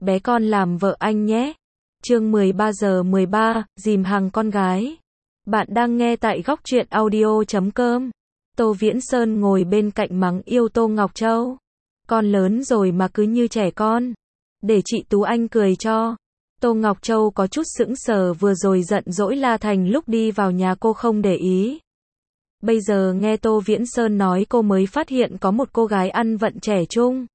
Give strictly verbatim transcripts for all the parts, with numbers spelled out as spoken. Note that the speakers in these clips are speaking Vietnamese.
bé con làm vợ anh nhé. Chương mười ba giờ mười ba, dìm hàng con gái. Bạn đang nghe tại góc truyện audio chấm com. Tô Viễn Sơn ngồi bên cạnh mắng yêu Tô Ngọc Châu. Con lớn rồi mà cứ như trẻ con. Để chị Tú Anh cười cho. Tô Ngọc Châu có chút sững sờ, vừa rồi giận dỗi La Thành lúc đi vào nhà cô không để ý. Bây giờ nghe Tô Viễn Sơn nói cô mới phát hiện có một cô gái ăn vận trẻ trung.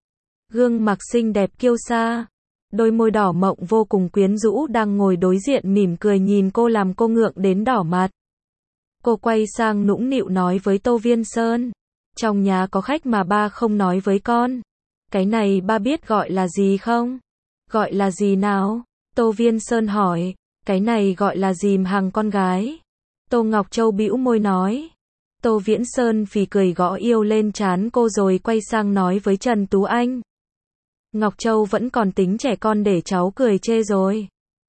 Gương mặt xinh đẹp kiêu sa, đôi môi đỏ mọng vô cùng quyến rũ đang ngồi đối diện mỉm cười nhìn cô làm cô ngượng đến đỏ mặt. Cô quay sang nũng nịu nói với Tô Viễn Sơn. Trong nhà có khách mà ba không nói với con. Cái này ba biết gọi là gì không? Gọi là gì nào? Tô Viễn Sơn hỏi. Cái này gọi là dìm hàng con gái. Tô Ngọc Châu bĩu môi nói. Tô Viễn Sơn phì cười gõ yêu lên trán cô rồi quay sang nói với Trần Tú Anh. Ngọc Châu vẫn còn tính trẻ con để cháu cười chê rồi.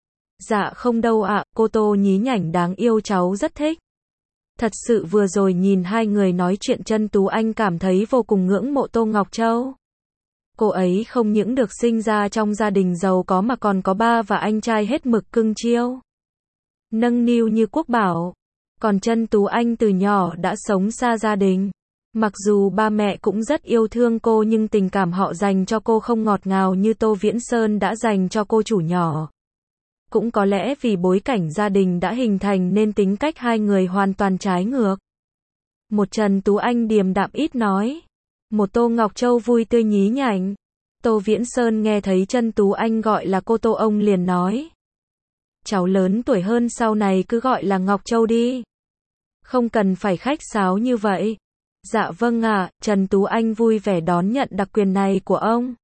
Dạ không đâu ạ, cô Tô nhí nhảnh đáng yêu cháu rất thích. Thật sự vừa rồi nhìn hai người nói chuyện Trần Tú Anh cảm thấy vô cùng ngưỡng mộ Tô Ngọc Châu. Cô ấy không những được sinh ra trong gia đình giàu có mà còn có ba và anh trai hết mực cưng chiêu, nâng niu như quốc bảo. Còn Trần Tú Anh từ nhỏ đã sống xa gia đình. Mặc dù ba mẹ cũng rất yêu thương cô nhưng tình cảm họ dành cho cô không ngọt ngào như Tô Viễn Sơn đã dành cho cô chủ nhỏ. Cũng có lẽ vì bối cảnh gia đình đã hình thành nên tính cách hai người hoàn toàn trái ngược. Một Trần Tú Anh điềm đạm ít nói. Một Tô Ngọc Châu vui tươi nhí nhảnh. Tô Viễn Sơn nghe thấy Trần Tú Anh gọi là cô Tô ông liền nói. Cháu lớn tuổi hơn sau này cứ gọi là Ngọc Châu đi. Không cần phải khách sáo như vậy. Dạ vâng ạ, Trần Tú Anh vui vẻ đón nhận đặc quyền này của ông.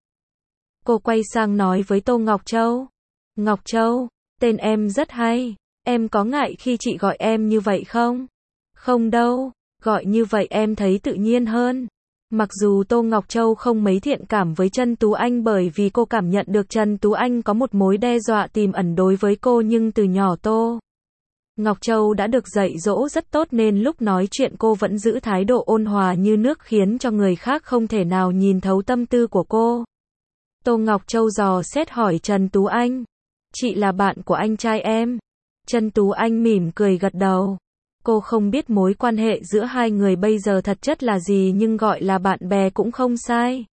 Cô quay sang nói với Tô Ngọc Châu. Ngọc Châu, tên em rất hay. Em có ngại khi chị gọi em như vậy không? Không đâu, gọi như vậy em thấy tự nhiên hơn. Mặc dù Tô Ngọc Châu không mấy thiện cảm với Trần Tú Anh bởi vì cô cảm nhận được Trần Tú Anh có một mối đe dọa tiềm ẩn đối với cô, nhưng từ nhỏ Tô Ngọc Châu đã được dạy dỗ rất tốt nên lúc nói chuyện cô vẫn giữ thái độ ôn hòa như nước khiến cho người khác không thể nào nhìn thấu tâm tư của cô. Tô Ngọc Châu dò xét hỏi Trần Tú Anh. Chị là bạn của anh trai em. Trần Tú Anh mỉm cười gật đầu. Cô không biết mối quan hệ giữa hai người bây giờ thật chất là gì nhưng gọi là bạn bè cũng không sai.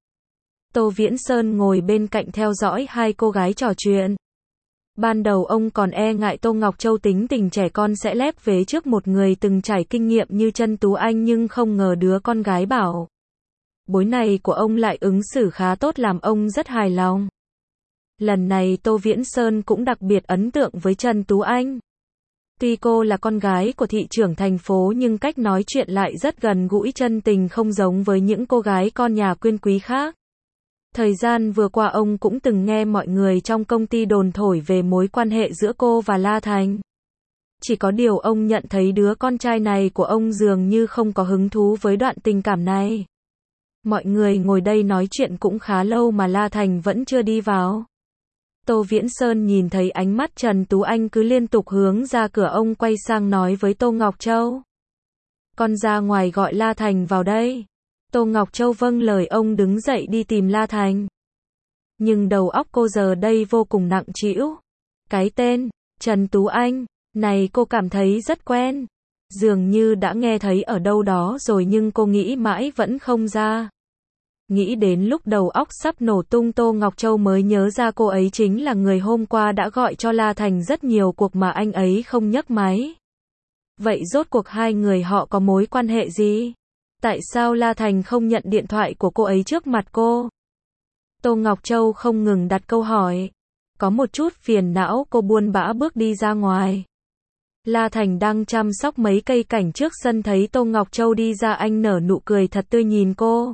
Tô Viễn Sơn ngồi bên cạnh theo dõi hai cô gái trò chuyện. Ban đầu ông còn e ngại Tô Ngọc Châu tính tình trẻ con sẽ lép vế trước một người từng trải kinh nghiệm như Trần Tú Anh, nhưng không ngờ đứa con gái bảo bối này của ông lại ứng xử khá tốt làm ông rất hài lòng. Lần này Tô Viễn Sơn cũng đặc biệt ấn tượng với Trần Tú Anh. Tuy cô là con gái của thị trưởng thành phố nhưng cách nói chuyện lại rất gần gũi chân tình, không giống với những cô gái con nhà quyền quý khác. Thời gian vừa qua ông cũng từng nghe mọi người trong công ty đồn thổi về mối quan hệ giữa cô và La Thành. Chỉ có điều ông nhận thấy đứa con trai này của ông dường như không có hứng thú với đoạn tình cảm này. Mọi người ngồi đây nói chuyện cũng khá lâu mà La Thành vẫn chưa đi vào. Tô Viễn Sơn nhìn thấy ánh mắt Trần Tú Anh cứ liên tục hướng ra cửa, ông quay sang nói với Tô Ngọc Châu. Con ra ngoài gọi La Thành vào đây. Tô Ngọc Châu vâng lời ông đứng dậy đi tìm La Thành. Nhưng đầu óc cô giờ đây vô cùng nặng trĩu. Cái tên Trần Tú Anh này cô cảm thấy rất quen. Dường như đã nghe thấy ở đâu đó rồi nhưng cô nghĩ mãi vẫn không ra. Nghĩ đến lúc đầu óc sắp nổ tung, Tô Ngọc Châu mới nhớ ra cô ấy chính là người hôm qua đã gọi cho La Thành rất nhiều cuộc mà anh ấy không nhấc máy. Vậy rốt cuộc hai người họ có mối quan hệ gì? Tại sao La Thành không nhận điện thoại của cô ấy trước mặt cô? Tô Ngọc Châu không ngừng đặt câu hỏi. Có một chút phiền não, cô buồn bã bước đi ra ngoài. La Thành đang chăm sóc mấy cây cảnh trước sân thấy Tô Ngọc Châu đi ra, anh nở nụ cười thật tươi nhìn cô.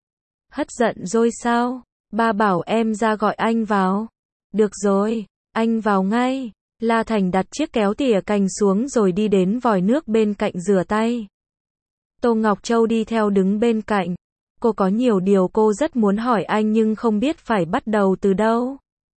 Hất giận rồi sao? Ba bảo em ra gọi anh vào. Được rồi, anh vào ngay. La Thành đặt chiếc kéo tỉa cành xuống rồi đi đến vòi nước bên cạnh rửa tay. Tô Ngọc Châu đi theo đứng bên cạnh. Cô có nhiều điều cô rất muốn hỏi anh nhưng không biết phải bắt đầu từ đâu.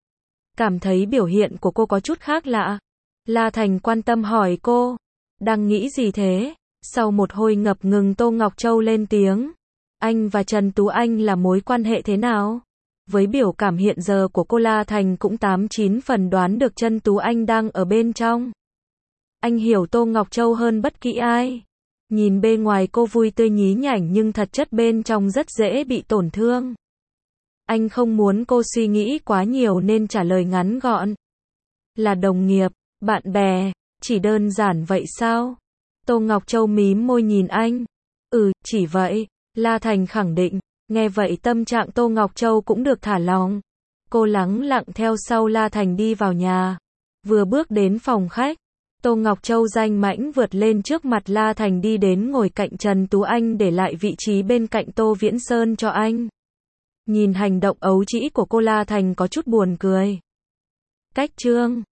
Cảm thấy biểu hiện của cô có chút khác lạ. La Thành quan tâm hỏi cô. Đang nghĩ gì thế? Sau một hồi ngập ngừng Tô Ngọc Châu lên tiếng. Anh và Trần Tú Anh là mối quan hệ thế nào? Với biểu cảm hiện giờ của cô, La Thành cũng tám chín phần đoán được chân Tú Anh đang ở bên trong. Anh hiểu Tô Ngọc Châu hơn bất kỳ ai. Nhìn bề ngoài cô vui tươi nhí nhảnh nhưng thật chất bên trong rất dễ bị tổn thương. Anh không muốn cô suy nghĩ quá nhiều nên trả lời ngắn gọn. Là đồng nghiệp, bạn bè, chỉ đơn giản vậy sao? Tô Ngọc Châu mím môi nhìn anh. Ừ, chỉ vậy, La Thành khẳng định. Nghe vậy tâm trạng Tô Ngọc Châu cũng được thả lỏng. Cô lắng lặng theo sau La Thành đi vào nhà. Vừa bước đến phòng khách, Tô Ngọc Châu danh mãnh vượt lên trước mặt La Thành đi đến ngồi cạnh Trần Tú Anh để lại vị trí bên cạnh Tô Viễn Sơn cho anh. Nhìn hành động ấu trĩ của cô, La Thành có chút buồn cười. Cách chương